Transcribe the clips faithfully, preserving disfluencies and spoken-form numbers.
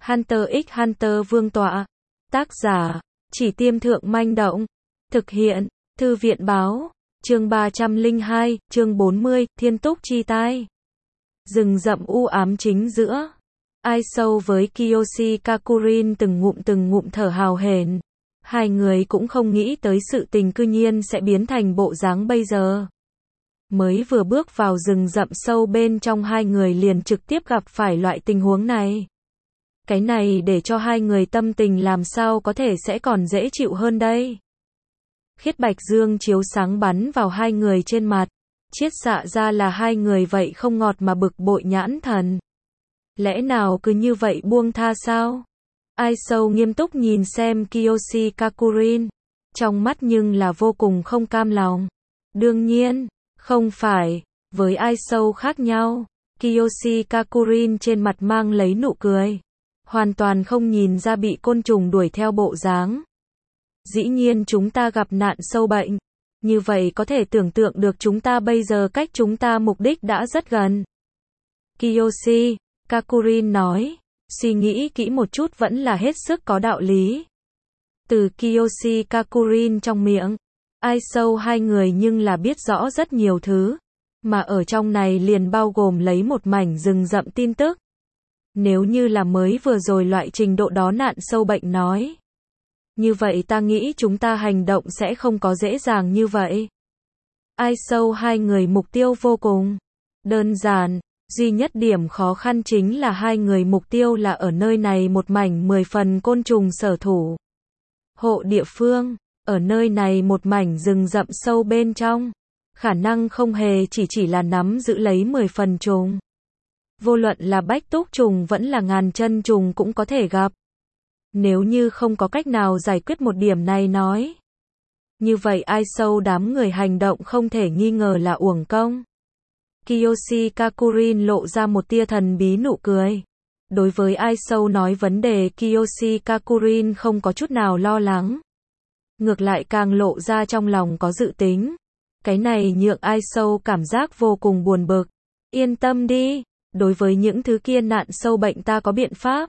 Hunter x Hunter Vương tọa. Tác giả, Chỉ Tiêm Thượng Manh Động. Thực hiện, Thư viện Báo. Chương ba trăm lẻ hai, chương bốn mươi, Thiên Túc Chi Tai. Rừng rậm u ám chính giữa. Ai Sâu với Kiyoshi Kakurin từng ngụm từng ngụm thở hào hển. Hai người cũng không nghĩ tới sự tình cư nhiên sẽ biến thành bộ dáng bây giờ. Mới vừa bước vào rừng rậm sâu bên trong, hai người liền trực tiếp gặp phải loại tình huống này. Cái này để cho hai người tâm tình làm sao có thể sẽ còn dễ chịu hơn đây. Khiết bạch dương chiếu sáng bắn vào hai người trên mặt, chiết xạ ra là hai người vậy không ngọt mà bực bội nhãn thần. Lẽ nào cứ như vậy buông tha sao? Ai Sâu nghiêm túc nhìn xem Kiyoshi Kakurin, trong mắt nhưng là vô cùng không cam lòng. Đương nhiên, không phải, với Ai Sâu khác nhau, Kiyoshi Kakurin trên mặt mang lấy nụ cười, hoàn toàn không nhìn ra bị côn trùng đuổi theo bộ dáng. Dĩ nhiên chúng ta gặp nạn sâu bệnh, như vậy có thể tưởng tượng được chúng ta bây giờ cách chúng ta mục đích đã rất gần. Kiyoshi Kakurin nói, suy nghĩ kỹ một chút vẫn là hết sức có đạo lý. Từ Kiyoshi Kakurin trong miệng, Ai Sâu hai người nhưng là biết rõ rất nhiều thứ, mà ở trong này liền bao gồm lấy một mảnh rừng rậm tin tức. Nếu như là mới vừa rồi loại trình độ đó nạn sâu bệnh nói, như vậy ta nghĩ chúng ta hành động sẽ không có dễ dàng như vậy. Ai Sâu hai người mục tiêu vô cùng đơn giản, duy nhất điểm khó khăn chính là hai người mục tiêu là ở nơi này một mảnh mười phần côn trùng sở thủ hộ địa phương, ở nơi này một mảnh rừng rậm sâu bên trong, khả năng không hề chỉ chỉ là nắm giữ lấy mười phần trùng. Vô luận là bách túc trùng vẫn là ngàn chân trùng cũng có thể gặp. Nếu như không có cách nào giải quyết một điểm này nói, như vậy Ai Sâu đám người hành động không thể nghi ngờ là uổng công. Kiyoshi Kakurin lộ ra một tia thần bí nụ cười. Đối với Ai Sâu nói vấn đề, Kiyoshi Kakurin không có chút nào lo lắng. Ngược lại càng lộ ra trong lòng có dự tính. Cái này nhượng Ai Sâu cảm giác vô cùng buồn bực. Yên tâm đi, đối với những thứ kia nạn sâu bệnh ta có biện pháp.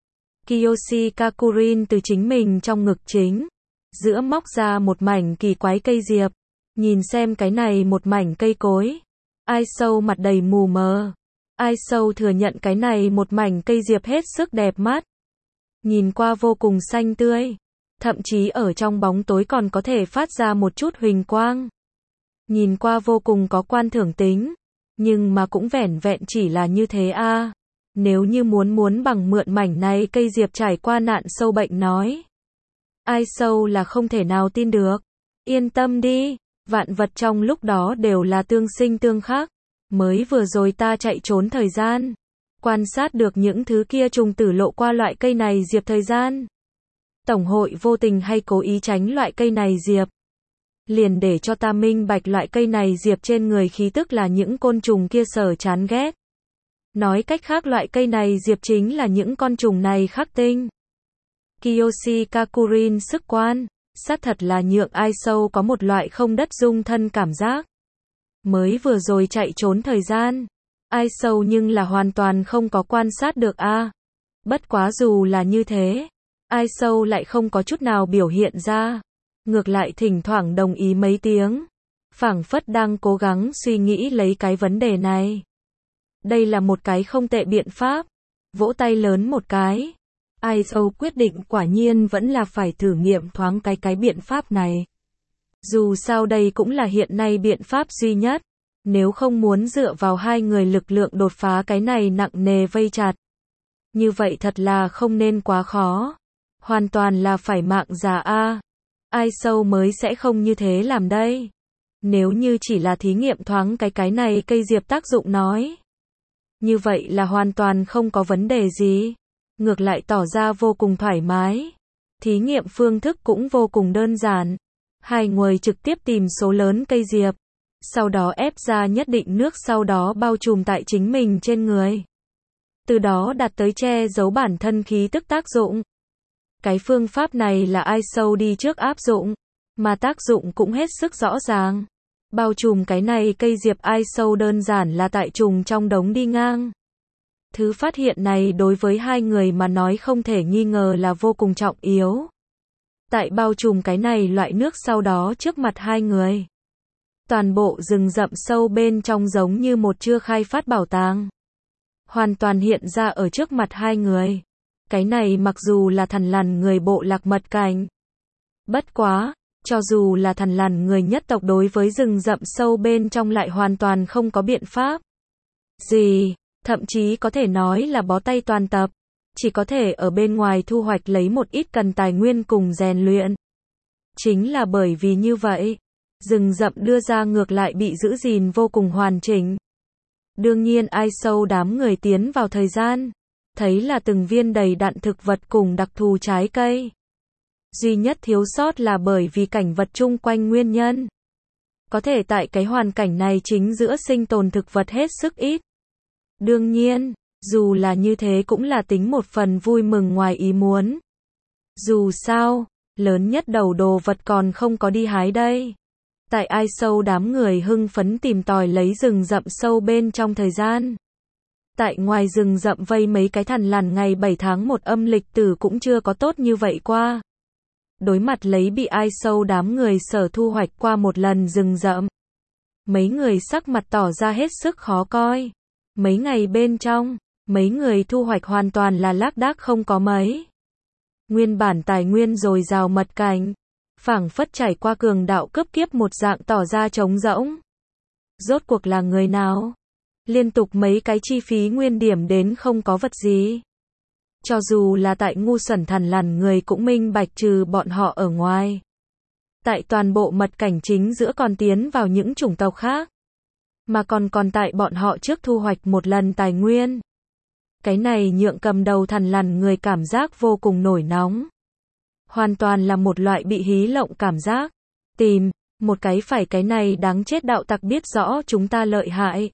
Kiyoshi Kakurin từ chính mình trong ngực chính giữa móc ra một mảnh kỳ quái cây diệp. Nhìn xem cái này một mảnh cây cối, Ai Sâu mặt đầy mù mờ. Ai Sâu thừa nhận cái này một mảnh cây diệp hết sức đẹp mắt, nhìn qua vô cùng xanh tươi, thậm chí ở trong bóng tối còn có thể phát ra một chút huỳnh quang, nhìn qua vô cùng có quan thưởng tính. Nhưng mà cũng vẻn vẹn chỉ là như thế a. À. Nếu như muốn muốn bằng mượn mảnh này cây diệp trải qua nạn sâu bệnh nói, Ai Sâu là không thể nào tin được. Yên tâm đi, vạn vật trong lúc đó đều là tương sinh tương khắc. Mới vừa rồi ta chạy trốn thời gian, quan sát được những thứ kia trùng tử lộ qua loại cây này diệp thời gian. Tổng hội vô tình hay cố ý tránh loại cây này diệp. Liền để cho ta minh bạch loại cây này diệp trên người khí tức là những côn trùng kia sở chán ghét. Nói cách khác loại cây này diệp chính là những con trùng này khắc tinh. Kiyoshi Kakurin sức quan sát thật là nhượng Ai Sâu có một loại không đất dung thân cảm giác. Mới vừa rồi chạy trốn thời gian, Ai Sâu nhưng là hoàn toàn không có quan sát được a. À. Bất quá dù là như thế, Ai Sâu lại không có chút nào biểu hiện ra. Ngược lại thỉnh thoảng đồng ý mấy tiếng, phảng phất đang cố gắng suy nghĩ lấy cái vấn đề này. Đây là một cái không tệ biện pháp. Vỗ tay lớn một cái, Ai Sâu quyết định quả nhiên vẫn là phải thử nghiệm thoáng cái cái biện pháp này. Dù sao đây cũng là hiện nay biện pháp duy nhất, nếu không muốn dựa vào hai người lực lượng đột phá cái này nặng nề vây chặt. Như vậy thật là không nên quá khó, hoàn toàn là phải mạng già a. À. Ai Sâu mới sẽ không như thế làm đây. Nếu như chỉ là thí nghiệm thoáng cái cái này cây diệp tác dụng nói, như vậy là hoàn toàn không có vấn đề gì. Ngược lại tỏ ra vô cùng thoải mái. Thí nghiệm phương thức cũng vô cùng đơn giản. Hai người trực tiếp tìm số lớn cây diệp, sau đó ép ra nhất định nước, sau đó bao trùm tại chính mình trên người. Từ đó đạt tới che giấu bản thân khí tức tác dụng. Cái phương pháp này là Ai Sâu đi trước áp dụng, mà tác dụng cũng hết sức rõ ràng. Bao trùm cái này cây diệp Ai Sâu đơn giản là tại trùng trong đống đi ngang. Thứ phát hiện này đối với hai người mà nói không thể nghi ngờ là vô cùng trọng yếu. Tại bao trùm cái này loại nước sau đó trước mặt hai người. Toàn bộ rừng rậm sâu bên trong giống như một chưa khai phát bảo tàng. Hoàn toàn hiện ra ở trước mặt hai người. Cái này mặc dù là thằn lằn người bộ lạc mật cảnh. Bất quá, cho dù là thằn lằn người nhất tộc đối với rừng rậm sâu bên trong lại hoàn toàn không có biện pháp gì, thậm chí có thể nói là bó tay toàn tập, chỉ có thể ở bên ngoài thu hoạch lấy một ít cần tài nguyên cùng rèn luyện. Chính là bởi vì như vậy, rừng rậm đưa ra ngược lại bị giữ gìn vô cùng hoàn chỉnh. Đương nhiên ai sâu đám người tiến vào thời gian, thấy là từng viên đầy đặn thực vật cùng đặc thù trái cây. Duy nhất thiếu sót là bởi vì cảnh vật chung quanh nguyên nhân. Có thể tại cái hoàn cảnh này chính giữa sinh tồn thực vật hết sức ít. Đương nhiên, dù là như thế cũng là tính một phần vui mừng ngoài ý muốn. Dù sao, lớn nhất đầu đồ vật còn không có đi hái đây. Tại ai sâu đám người hưng phấn tìm tòi lấy rừng rậm sâu bên trong thời gian. Tại ngoài rừng rậm vây mấy cái thằn lằn ngày bảy tháng một âm lịch tử cũng chưa có tốt như vậy qua. Đối mặt lấy bị ai sâu đám người sở thu hoạch qua một lần rừng rậm. Mấy người sắc mặt tỏ ra hết sức khó coi. Mấy ngày bên trong, mấy người thu hoạch hoàn toàn là lác đác không có mấy. Nguyên bản tài nguyên dồi dào mật cảnh, phảng phất trải qua cường đạo cướp kiếp một dạng tỏ ra trống rỗng. Rốt cuộc là người nào? Liên tục mấy cái chi phí nguyên điểm đến không có vật gì. Cho dù là tại ngu xuẩn thằn lằn người cũng minh bạch trừ bọn họ ở ngoài. Tại toàn bộ mật cảnh chính giữa còn tiến vào những chủng tộc khác. Mà còn còn tại bọn họ trước thu hoạch một lần tài nguyên. Cái này nhượng cầm đầu thằn lằn người cảm giác vô cùng nổi nóng. Hoàn toàn là một loại bị hí lộng cảm giác. Tìm, một cái phải cái này đáng chết đạo tặc biết rõ chúng ta lợi hại.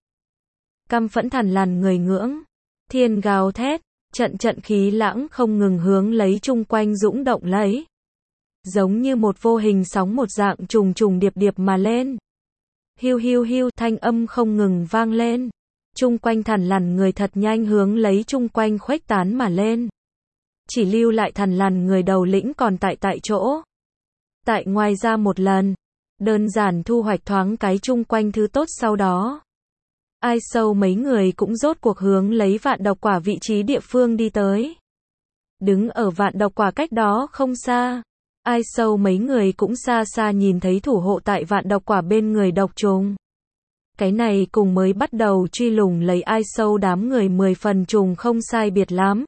Căm phẫn thằn lằn người ngưỡng. Thiên gào thét, trận trận khí lãng không ngừng hướng lấy chung quanh dũng động lấy. Giống như một vô hình sóng một dạng trùng trùng điệp điệp mà lên. Hiu hiu hiu thanh âm không ngừng vang lên. Chung quanh thằn lằn người thật nhanh hướng lấy chung quanh khuếch tán mà lên. Chỉ lưu lại thằn lằn người đầu lĩnh còn tại tại chỗ. Tại ngoài ra một lần, đơn giản thu hoạch thoáng cái chung quanh thứ tốt sau đó. Ai sâu mấy người cũng rốt cuộc hướng lấy vạn độc quả vị trí địa phương đi tới. Đứng ở vạn độc quả cách đó không xa. Ai sâu mấy người cũng xa xa nhìn thấy thủ hộ tại vạn độc quả bên người độc trùng. Cái này cùng mới bắt đầu truy lùng lấy ai sâu đám người mười phần trùng không sai biệt lắm.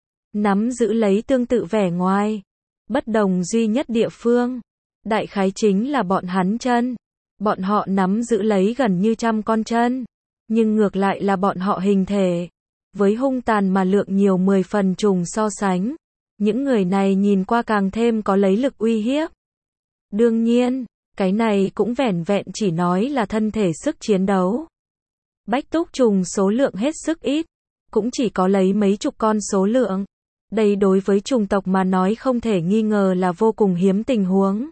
Nắm giữ lấy tương tự vẻ ngoài. Bất đồng duy nhất địa phương. Đại khái chính là bọn hắn chân. Bọn họ nắm giữ lấy gần như trăm con chân. Nhưng ngược lại là bọn họ hình thể. Với hung tàn mà lượng nhiều mười phần trùng so sánh. Những người này nhìn qua càng thêm có lấy lực uy hiếp. Đương nhiên, cái này cũng vẻn vẹn chỉ nói là thân thể sức chiến đấu. Bách túc trùng số lượng hết sức ít. Cũng chỉ có lấy mấy chục con số lượng. Đây đối với trùng tộc mà nói không thể nghi ngờ là vô cùng hiếm tình huống.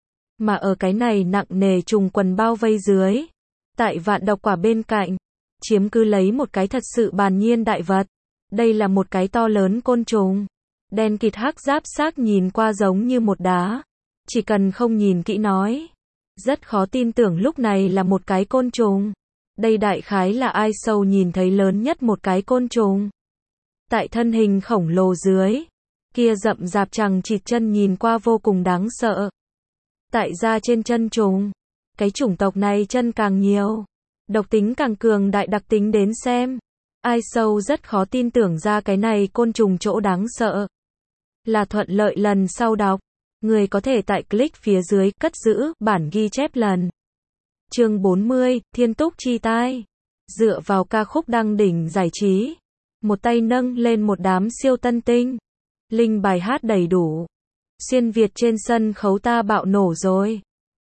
Mà ở cái này nặng nề trùng quần bao vây dưới. Tại vạn độc quả bên cạnh. Chiếm cứ lấy một cái thật sự bàn nhiên đại vật. Đây là một cái to lớn côn trùng. Đen kịt hắc giáp xác nhìn qua giống như một đá. Chỉ cần không nhìn kỹ nói. Rất khó tin tưởng lúc này là một cái côn trùng. Đây đại khái là ai sâu nhìn thấy lớn nhất một cái côn trùng. Tại thân hình khổng lồ dưới. Kia rậm rạp chằng chịt chân nhìn qua vô cùng đáng sợ. Tại da trên chân trùng. Cái chủng tộc này chân càng nhiều. Độc tính càng cường đại đặc tính đến xem. Ai sâu rất khó tin tưởng ra cái này côn trùng chỗ đáng sợ. Là thuận lợi lần sau đọc. Người có thể tại click phía dưới cất giữ bản ghi chép lần. Chương bốn mươi, Thiên Túc Chi Tai. Dựa vào ca khúc đăng đỉnh giải trí. Một tay nâng lên một đám siêu tân tinh. Linh bài hát đầy đủ. Xuyên Việt trên sân khấu ta bạo nổ rồi.